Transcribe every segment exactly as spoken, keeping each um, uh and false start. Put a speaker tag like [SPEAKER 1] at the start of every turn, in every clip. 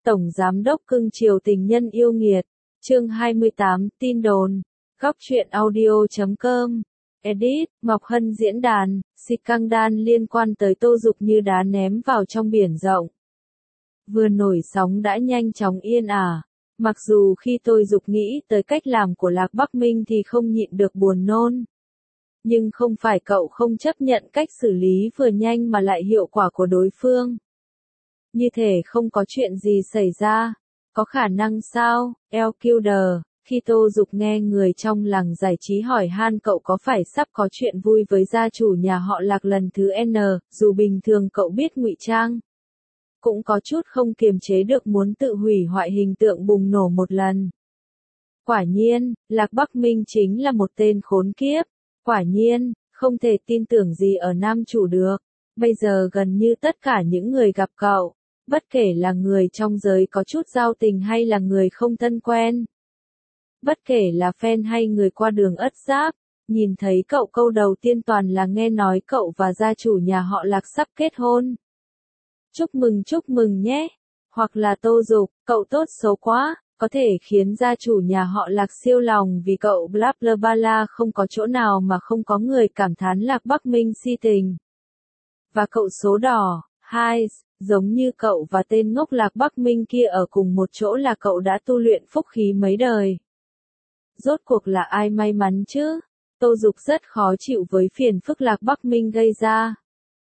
[SPEAKER 1] Tổng Giám đốc cưng chiều tình nhân yêu nghiệt. Chương hai mươi tám, tin đồn. Góc truyện audio chấm com. Edit, Ngọc Hân diễn đàn, scandal liên quan tới Tô Dục như đá ném vào trong biển rộng. Vừa nổi sóng đã nhanh chóng yên ả. Mặc dù khi tôi Dục nghĩ tới cách làm của Lạc Bắc Minh thì không nhịn được buồn nôn. Nhưng không phải cậu không chấp nhận cách xử lý vừa nhanh mà lại hiệu quả của đối phương. Như thể không có chuyện gì xảy ra. Có khả năng sao, Elkilder? Khi Tô Dục nghe người trong làng giải trí hỏi han cậu có phải sắp có chuyện vui với gia chủ nhà họ Lạc lần thứ N, dù bình thường cậu biết ngụy trang. Cũng có chút không kiềm chế được muốn tự hủy hoại hình tượng bùng nổ một lần. Quả nhiên, Lạc Bắc Minh chính là một tên khốn kiếp. Quả nhiên, không thể tin tưởng gì ở nam chủ được. Bây giờ gần như tất cả những người gặp cậu, bất kể là người trong giới có chút giao tình hay là người không thân quen. Bất kể là fan hay người qua đường ất giáp, nhìn thấy cậu câu đầu tiên toàn là nghe nói cậu và gia chủ nhà họ Lạc sắp kết hôn. Chúc mừng chúc mừng nhé. Hoặc là Tô Dục, cậu tốt xấu quá, có thể khiến gia chủ nhà họ Lạc siêu lòng vì cậu bla bla bla, không có chỗ nào mà không có người cảm thán Lạc Bắc Minh si tình. Và cậu số đỏ, hai, giống như cậu và tên ngốc Lạc Bắc Minh kia ở cùng một chỗ là cậu đã tu luyện phúc khí mấy đời. Rốt cuộc là ai may mắn chứ? Tô Dục rất khó chịu với phiền phức Lạc Bắc Minh gây ra.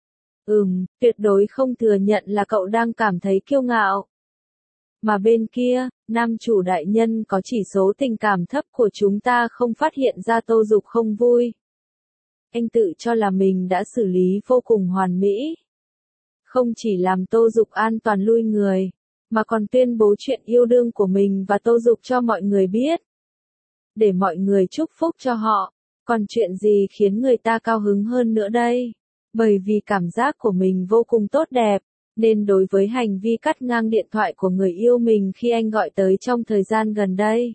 [SPEAKER 1] Ừm, tuyệt đối không thừa nhận là cậu đang cảm thấy kiêu ngạo. Mà bên kia, nam chủ đại nhân có chỉ số tình cảm thấp của chúng ta không phát hiện ra Tô Dục không vui. Anh tự cho là mình đã xử lý vô cùng hoàn mỹ. Không chỉ làm Tô Dục an toàn lui người, mà còn tuyên bố chuyện yêu đương của mình và Tô Dục cho mọi người biết. Để mọi người chúc phúc cho họ. Còn chuyện gì khiến người ta cao hứng hơn nữa đây? Bởi vì cảm giác của mình vô cùng tốt đẹp, nên đối với hành vi cắt ngang điện thoại của người yêu mình khi anh gọi tới trong thời gian gần đây,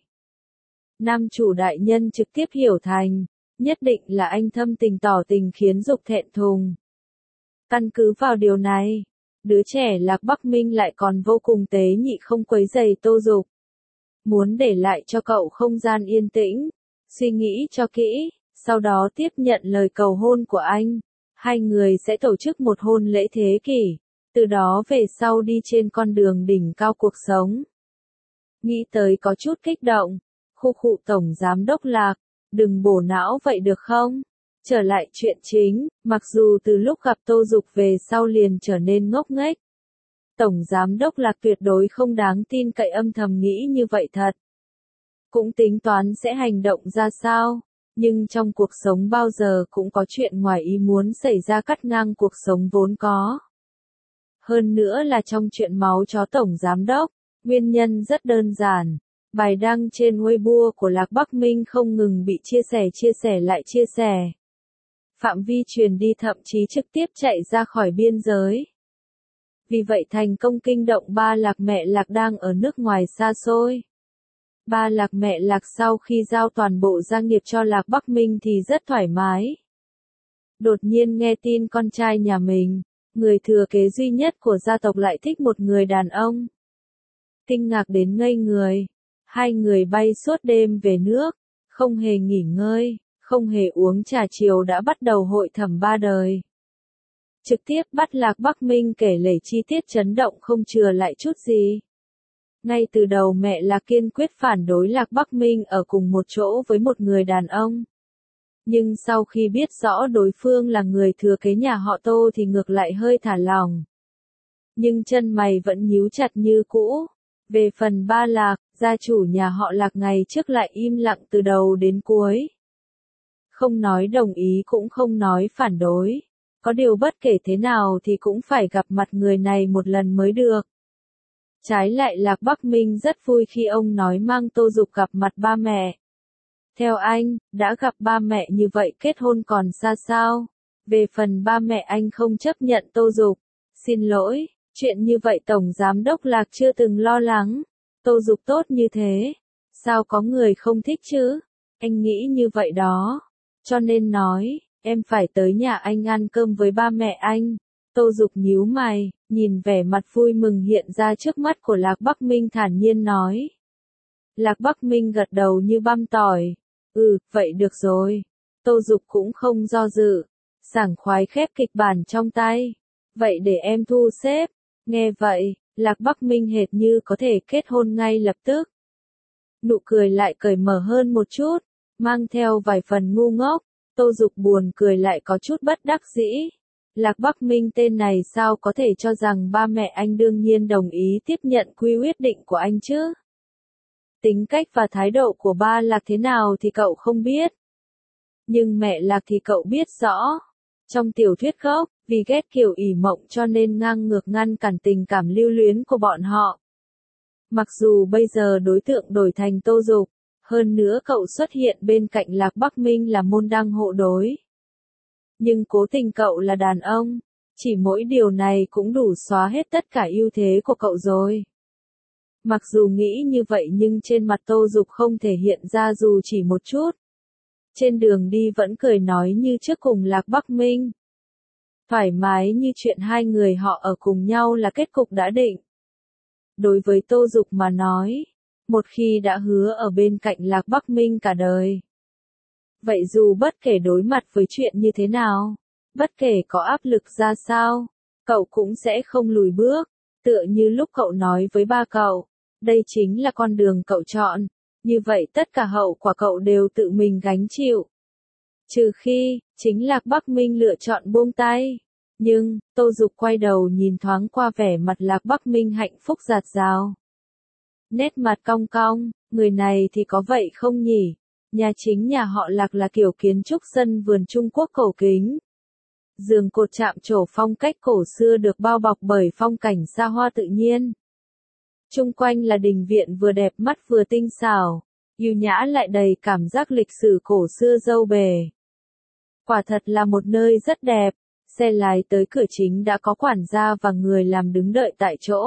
[SPEAKER 1] nam chủ đại nhân trực tiếp hiểu thành, nhất định là anh thâm tình tỏ tình khiến Dục thẹn thùng. Căn cứ vào điều này, đứa trẻ Lạc Bắc Minh lại còn vô cùng tế nhị không quấy rầy Tô Dục. Muốn để lại cho cậu không gian yên tĩnh, suy nghĩ cho kỹ, sau đó tiếp nhận lời cầu hôn của anh. Hai người sẽ tổ chức một hôn lễ thế kỷ, từ đó về sau đi trên con đường đỉnh cao cuộc sống. Nghĩ tới có chút kích động, khu khụ Tổng Giám đốc Lạc, đừng bổ não vậy được không? Trở lại chuyện chính, mặc dù từ lúc gặp Tô Dục về sau liền trở nên ngốc nghếch. Tổng Giám đốc Lạc tuyệt đối không đáng tin cậy, âm thầm nghĩ như vậy thật. Cũng tính toán sẽ hành động ra sao, nhưng trong cuộc sống bao giờ cũng có chuyện ngoài ý muốn xảy ra cắt ngang cuộc sống vốn có. Hơn nữa là trong chuyện máu chó Tổng Giám đốc, nguyên nhân rất đơn giản. Bài đăng trên Weibo của Lạc Bắc Minh không ngừng bị chia sẻ chia sẻ lại chia sẻ. Phạm vi truyền đi thậm chí trực tiếp chạy ra khỏi biên giới. Vì vậy thành công kinh động ba Lạc mẹ Lạc đang ở nước ngoài xa xôi. Ba Lạc mẹ Lạc sau khi giao toàn bộ gia nghiệp cho Lạc Bắc Minh thì rất thoải mái. Đột nhiên nghe tin con trai nhà mình, người thừa kế duy nhất của gia tộc lại thích một người đàn ông. Kinh ngạc đến ngây người. Hai người bay suốt đêm về nước, không hề nghỉ ngơi, không hề uống trà chiều đã bắt đầu hội thẩm ba đời. Trực tiếp bắt Lạc Bắc Minh kể lể chi tiết chấn động không chừa lại chút gì. Ngay từ đầu mẹ Lạc kiên quyết phản đối Lạc Bắc Minh ở cùng một chỗ với một người đàn ông. Nhưng sau khi biết rõ đối phương là người thừa kế nhà họ Tô thì ngược lại hơi thả lỏng. Nhưng chân mày vẫn nhíu chặt như cũ. Về phần ba Lạc, gia chủ nhà họ Lạc ngày trước lại im lặng từ đầu đến cuối. Không nói đồng ý cũng không nói phản đối. Có điều bất kể thế nào thì cũng phải gặp mặt người này một lần mới được. Trái lại Lạc Bắc Minh rất vui khi ông nói mang Tô Dục gặp mặt ba mẹ. Theo anh, đã gặp ba mẹ như vậy kết hôn còn xa sao? Về phần ba mẹ anh không chấp nhận Tô Dục. Xin lỗi, chuyện như vậy Tổng Giám đốc Lạc chưa từng lo lắng. Tô Dục tốt như thế, sao có người không thích chứ? Anh nghĩ như vậy đó. Cho nên nói, em phải tới nhà anh ăn cơm với ba mẹ anh. Tô Dục nhíu mày, nhìn vẻ mặt vui mừng hiện ra trước mắt của Lạc Bắc Minh thản nhiên nói. Lạc Bắc Minh gật đầu như băm tỏi. Ừ, vậy được rồi. Tô Dục cũng không do dự, sảng khoái khép kịch bản trong tay. Vậy để em thu xếp. Nghe vậy, Lạc Bắc Minh hệt như có thể kết hôn ngay lập tức. Nụ cười lại cởi mở hơn một chút, mang theo vài phần ngu ngốc. Tô Dục buồn cười lại có chút bất đắc dĩ. Lạc Bắc Minh tên này sao có thể cho rằng ba mẹ anh đương nhiên đồng ý tiếp nhận quy quyết định của anh chứ? Tính cách và thái độ của ba Lạc thế nào thì cậu không biết. Nhưng mẹ Lạc thì cậu biết rõ. Trong tiểu thuyết gốc, vì ghét Kiều ỷ mộng cho nên ngang ngược ngăn cản tình cảm lưu luyến của bọn họ. Mặc dù bây giờ đối tượng đổi thành Tô Dục, hơn nữa cậu xuất hiện bên cạnh Lạc Bắc Minh là môn đăng hộ đối. Nhưng cố tình cậu là đàn ông, chỉ mỗi điều này cũng đủ xóa hết tất cả ưu thế của cậu rồi. Mặc dù nghĩ như vậy nhưng trên mặt Tô Dục không thể hiện ra dù chỉ một chút. Trên đường đi vẫn cười nói như trước cùng Lạc Bắc Minh. Thoải mái như chuyện hai người họ ở cùng nhau là kết cục đã định. Đối với Tô Dục mà nói, một khi đã hứa ở bên cạnh Lạc Bắc Minh cả đời. Vậy dù bất kể đối mặt với chuyện như thế nào, bất kể có áp lực ra sao, cậu cũng sẽ không lùi bước, tựa như lúc cậu nói với ba cậu, đây chính là con đường cậu chọn, như vậy tất cả hậu quả cậu đều tự mình gánh chịu. Trừ khi, chính Lạc Bắc Minh lựa chọn buông tay. Nhưng, Tô Dục quay đầu nhìn thoáng qua vẻ mặt Lạc Bắc Minh hạnh phúc rạt rào. Nét mặt cong cong, người này thì có vậy không nhỉ? Nhà chính nhà họ Lạc là kiểu kiến trúc sân vườn Trung Quốc cổ kính. Giường cột chạm trổ phong cách cổ xưa được bao bọc bởi phong cảnh xa hoa tự nhiên. Chung quanh là đình viện vừa đẹp mắt vừa tinh xảo, yêu nhã lại đầy cảm giác lịch sử cổ xưa dâu bề. Quả thật là một nơi rất đẹp, xe lái tới cửa chính đã có quản gia và người làm đứng đợi tại chỗ.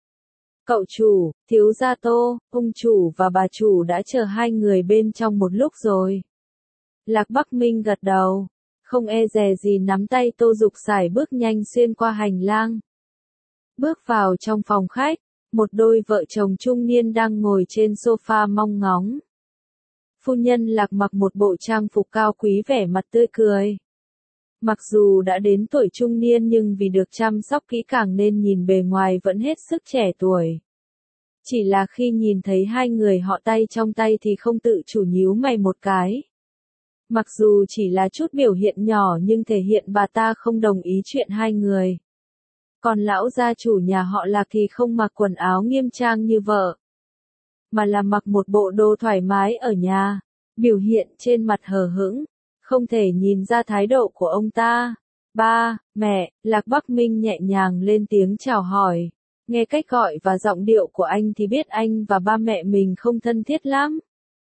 [SPEAKER 1] Cậu chủ, thiếu gia Tô, ông chủ và bà chủ đã chờ hai người bên trong một lúc rồi. Lạc Bắc Minh gật đầu, không e dè gì nắm tay Tô Dục sải bước nhanh xuyên qua hành lang. Bước vào trong phòng khách, một đôi vợ chồng trung niên đang ngồi trên sofa mong ngóng. Phu nhân Lạc mặc một bộ trang phục cao quý vẻ mặt tươi cười. Mặc dù đã đến tuổi trung niên nhưng vì được chăm sóc kỹ càng nên nhìn bề ngoài vẫn hết sức trẻ tuổi. Chỉ là khi nhìn thấy hai người họ tay trong tay thì không tự chủ nhíu mày một cái. Mặc dù chỉ là chút biểu hiện nhỏ nhưng thể hiện bà ta không đồng ý chuyện hai người. Còn lão gia chủ nhà họ Lạc thì không mặc quần áo nghiêm trang như vợ, mà là mặc một bộ đồ thoải mái ở nhà, biểu hiện trên mặt hờ hững, không thể nhìn ra thái độ của ông ta. Ba, mẹ, Lạc Bắc Minh nhẹ nhàng lên tiếng chào hỏi, nghe cách gọi và giọng điệu của anh thì biết anh và ba mẹ mình không thân thiết lắm.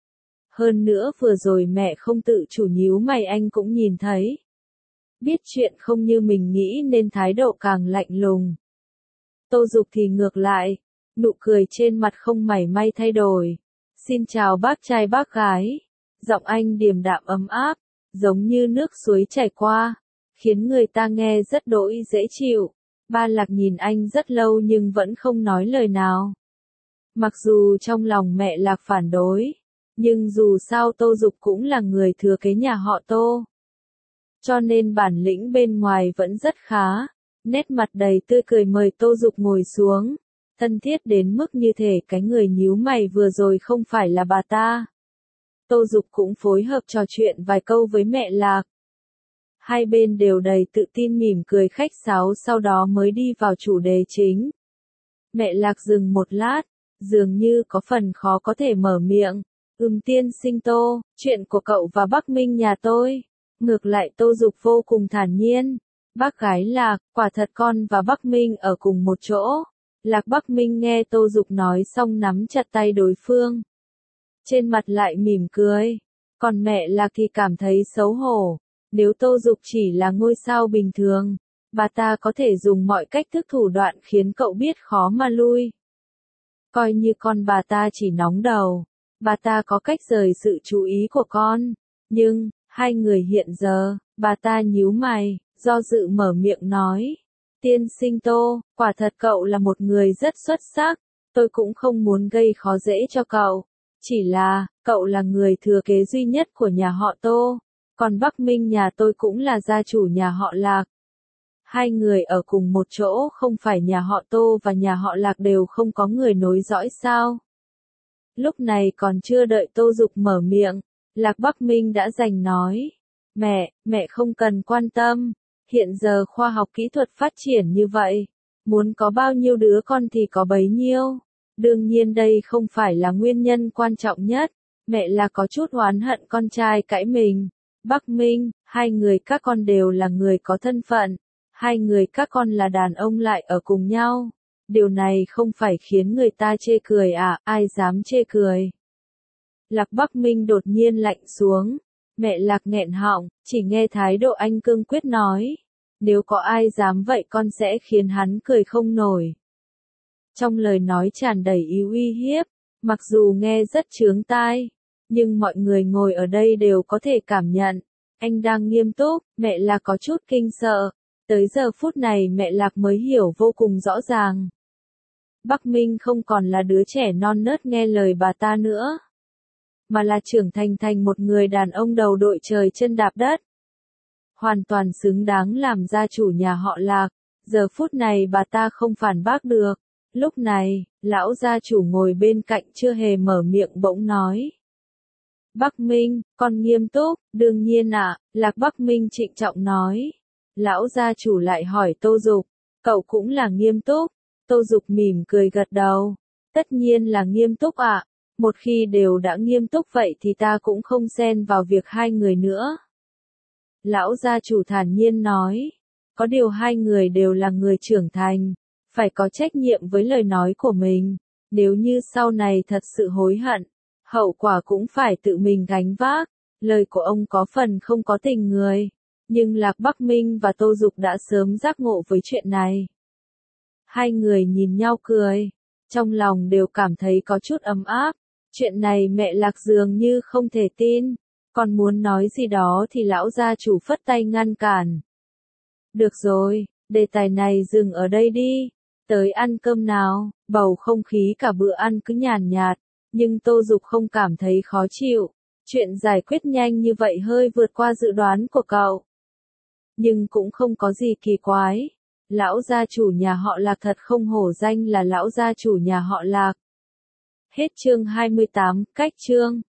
[SPEAKER 1] Hơn nữa vừa rồi mẹ không tự chủ nhíu mày anh cũng nhìn thấy. Biết chuyện không như mình nghĩ nên thái độ càng lạnh lùng. Tô Dục thì ngược lại, nụ cười trên mặt không mảy may thay đổi. Xin chào bác trai bác gái. Giọng anh điềm đạm ấm áp, giống như nước suối chảy qua, khiến người ta nghe rất đỗi dễ chịu. Ba Lạc nhìn anh rất lâu nhưng vẫn không nói lời nào. Mặc dù trong lòng mẹ Lạc phản đối, nhưng dù sao Tô Dục cũng là người thừa kế nhà họ Tô. Cho nên bản lĩnh bên ngoài vẫn rất khá, nét mặt đầy tươi cười mời Tô Dục ngồi xuống, thân thiết đến mức như thể cái người nhíu mày vừa rồi không phải là bà ta. Tô Dục cũng phối hợp trò chuyện vài câu với mẹ Lạc. Hai bên đều đầy tự tin mỉm cười khách sáo sau đó mới đi vào chủ đề chính. Mẹ Lạc dừng một lát, dường như có phần khó có thể mở miệng. Ừm tiên sinh Tô, chuyện của cậu và Bắc Minh nhà tôi. Ngược lại Tô Dục vô cùng thản nhiên. Bác gái Lạc, quả thật con và Bắc Minh ở cùng một chỗ. Lạc Bắc Minh nghe Tô Dục nói xong nắm chặt tay đối phương. Trên mặt lại mỉm cười. Còn mẹ Lạc thì cảm thấy xấu hổ. Nếu Tô Dục chỉ là ngôi sao bình thường, bà ta có thể dùng mọi cách thức thủ đoạn khiến cậu biết khó mà lui. Coi như con bà ta chỉ nóng đầu, bà ta có cách rời sự chú ý của con. Nhưng, hai người hiện giờ, bà ta nhíu mày, do dự mở miệng nói. Tiên sinh Tô, quả thật cậu là một người rất xuất sắc, tôi cũng không muốn gây khó dễ cho cậu. Chỉ là, cậu là người thừa kế duy nhất của nhà họ Tô, còn Bắc Minh nhà tôi cũng là gia chủ nhà họ Lạc. Hai người ở cùng một chỗ không phải nhà họ Tô và nhà họ Lạc đều không có người nối dõi sao? Lúc này còn chưa đợi Tô Dục mở miệng, Lạc Bắc Minh đã giành nói. Mẹ, mẹ không cần quan tâm, hiện giờ khoa học kỹ thuật phát triển như vậy, muốn có bao nhiêu đứa con thì có bấy nhiêu. Đương nhiên đây không phải là nguyên nhân quan trọng nhất, mẹ là có chút oán hận con trai cãi mình. Bắc Minh, hai người các con đều là người có thân phận, hai người các con là đàn ông lại ở cùng nhau. Điều này không phải khiến người ta chê cười à, ai dám chê cười. Lạc Bắc Minh đột nhiên lạnh xuống, mẹ Lạc nghẹn họng, chỉ nghe thái độ anh cương quyết nói. Nếu có ai dám vậy con sẽ khiến hắn cười không nổi. Trong lời nói tràn đầy ý uy hiếp, mặc dù nghe rất chướng tai, nhưng mọi người ngồi ở đây đều có thể cảm nhận. Anh đang nghiêm túc, mẹ Lạc có chút kinh sợ. Tới giờ phút này mẹ Lạc mới hiểu vô cùng rõ ràng. Bắc Minh không còn là đứa trẻ non nớt nghe lời bà ta nữa, mà là trưởng thành thành một người đàn ông đầu đội trời chân đạp đất. Hoàn toàn xứng đáng làm gia chủ nhà họ Lạc, giờ phút này bà ta không phản bác được. Lúc này, lão gia chủ ngồi bên cạnh chưa hề mở miệng bỗng nói. Bắc Minh, con nghiêm túc, đương nhiên ạ, à, Lạc Bắc Minh trịnh trọng nói. Lão gia chủ lại hỏi Tô Dục, cậu cũng là nghiêm túc? Tô Dục mỉm cười gật đầu. Tất nhiên là nghiêm túc ạ, à. Một khi đều đã nghiêm túc vậy thì ta cũng không xen vào việc hai người nữa. Lão gia chủ thản nhiên nói, có điều hai người đều là người trưởng thành, phải có trách nhiệm với lời nói của mình, nếu như sau này thật sự hối hận, hậu quả cũng phải tự mình gánh vác. Lời của ông có phần không có tình người, nhưng Lạc Bắc Minh và Tô Dục đã sớm giác ngộ với chuyện này. Hai người nhìn nhau cười, trong lòng đều cảm thấy có chút ấm áp. Chuyện này mẹ Lạc dường như không thể tin, còn muốn nói gì đó thì lão gia chủ phất tay ngăn cản. Được rồi, đề tài này dừng ở đây đi, tới ăn cơm nào. Bầu không khí cả bữa ăn cứ nhàn nhạt, nhưng Tô Dục không cảm thấy khó chịu. Chuyện giải quyết nhanh như vậy hơi vượt qua dự đoán của cậu. Nhưng cũng không có gì kỳ quái. Lão gia chủ nhà họ Lạc thật không hổ danh là lão gia chủ nhà họ Lạc. Hết chương hai mươi tám, cách chương.